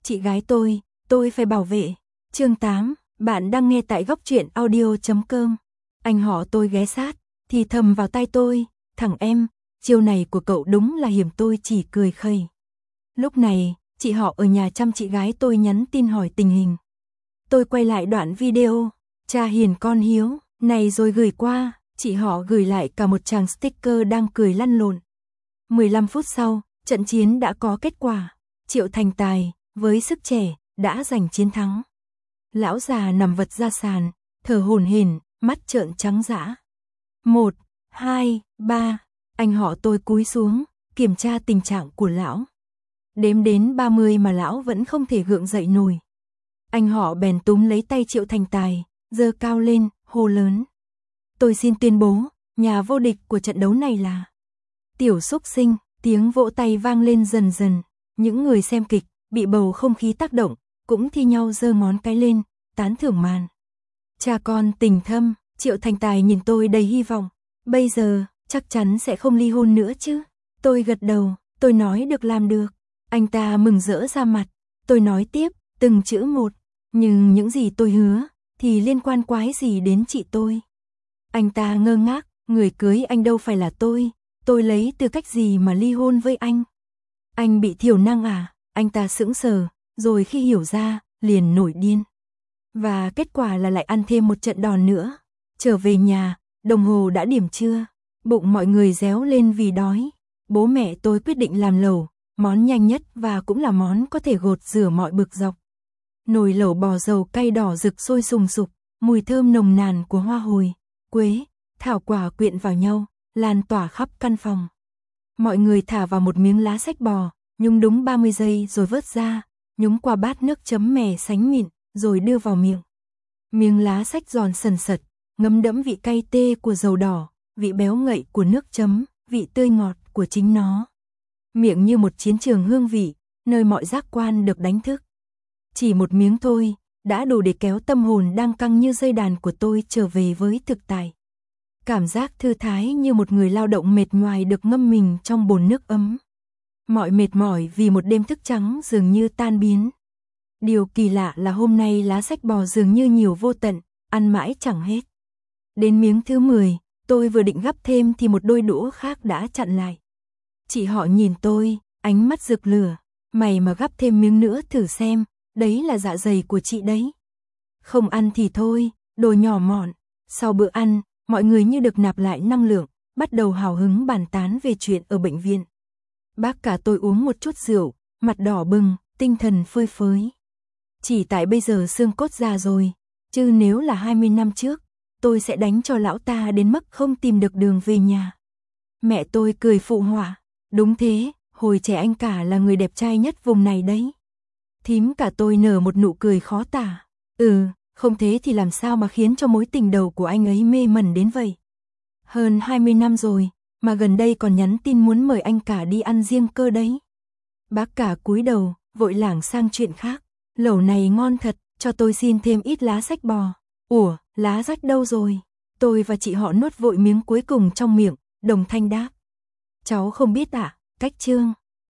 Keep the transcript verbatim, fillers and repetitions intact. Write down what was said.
chị gái tôi, tôi phải bảo vệ. Chương tám, bạn đang nghe tại góc truyện audio chấm com. Anh họ tôi ghé sát, thì thầm vào tai tôi, thằng em, chiêu này của cậu đúng là hiểm, tôi chỉ cười khẩy. Lúc này, chị họ ở nhà chăm chị gái tôi nhắn tin hỏi tình hình. Tôi quay lại đoạn video, cha hiền con hiếu, này rồi gửi qua, chị họ gửi lại cả một tràng sticker đang cười lăn lộn. mười lăm phút sau, trận chiến đã có kết quả, Triệu Thành Tài, với sức trẻ, đã giành chiến thắng. Lão già nằm vật ra sàn, thở hổn hển, mắt trợn trắng dã. Một, hai, ba, anh họ tôi cúi xuống, kiểm tra tình trạng của lão. Đếm đến ba mươi mà lão vẫn không thể gượng dậy nổi. Anh họ bèn túm lấy tay Triệu Thành Tài, giơ cao lên, hô lớn. Tôi xin tuyên bố, nhà vô địch của trận đấu này là Tiểu Xúc Sinh. Tiếng vỗ tay vang lên dần dần, những người xem kịch, bị bầu không khí tác động, cũng thi nhau giơ ngón cái lên, tán thưởng màn. Cha con tình thâm, Triệu Thành Tài nhìn tôi đầy hy vọng. Bây giờ, chắc chắn sẽ không ly hôn nữa chứ? Tôi gật đầu, tôi nói được làm được. Anh ta mừng rỡ ra mặt, tôi nói tiếp, từng chữ một. Nhưng những gì tôi hứa, thì liên quan quái gì đến chị tôi? Anh ta ngơ ngác, người cưới anh đâu phải là tôi. Tôi lấy tư cách gì mà ly hôn với anh? Anh bị thiểu năng à? Anh ta sững sờ, rồi khi hiểu ra, liền nổi điên. Và kết quả là lại ăn thêm một trận đòn nữa. Trở về nhà, đồng hồ đã điểm trưa, bụng mọi người réo lên vì đói. Bố mẹ tôi quyết định làm lẩu, món nhanh nhất và cũng là món có thể gột rửa mọi bực dọc. Nồi lẩu bò dầu cay đỏ rực sôi sùng sục, mùi thơm nồng nàn của hoa hồi, quế, thảo quả quyện vào nhau, lan tỏa khắp căn phòng. Mọi người thả vào một miếng lá sách bò, nhúng đúng ba mươi giây rồi vớt ra, nhúng qua bát nước chấm mè sánh mịn, rồi đưa vào miệng. Miếng lá sách giòn sần sật, ngấm đẫm vị cay tê của dầu đỏ, vị béo ngậy của nước chấm, vị tươi ngọt của chính nó. Miệng như một chiến trường hương vị, nơi mọi giác quan được đánh thức. Chỉ một miếng thôi, đã đủ để kéo tâm hồn đang căng như dây đàn của tôi trở về với thực tại. Cảm giác thư thái như một người lao động mệt nhoài được ngâm mình trong bồn nước ấm. Mọi mệt mỏi vì một đêm thức trắng dường như tan biến. Điều kỳ lạ là hôm nay lá sách bò dường như nhiều vô tận, ăn mãi chẳng hết. Đến miếng thứ mười, tôi vừa định gắp thêm thì một đôi đũa khác đã chặn lại. Chị họ nhìn tôi, ánh mắt rực lửa. Mày mà gắp thêm miếng nữa thử xem, đấy là dạ dày của chị đấy. Không ăn thì thôi, đồ nhỏ mọn. Sau bữa ăn, mọi người như được nạp lại năng lượng, bắt đầu hào hứng bàn tán về chuyện ở bệnh viện. Bác cả tôi uống một chút rượu, mặt đỏ bừng, tinh thần phơi phới. Chỉ tại bây giờ xương cốt già rồi, chứ nếu là hai mươi năm trước, tôi sẽ đánh cho lão ta đến mức không tìm được đường về nhà. Mẹ tôi cười phụ họa, đúng thế, hồi trẻ anh cả là người đẹp trai nhất vùng này đấy. Thím cả tôi nở một nụ cười khó tả, ừ, không thế thì làm sao mà khiến cho mối tình đầu của anh ấy mê mẩn đến vậy. Hơn hai mươi năm rồi, mà gần đây còn nhắn tin muốn mời anh cả đi ăn riêng cơ đấy. Bác cả cúi đầu, vội lảng sang chuyện khác. Lẩu này ngon thật, cho tôi xin thêm ít lá sách bò. Ủa, lá rách đâu rồi? Tôi và chị họ nuốt vội miếng cuối cùng trong miệng, đồng thanh đáp. Cháu không biết ạ, à, cách chương.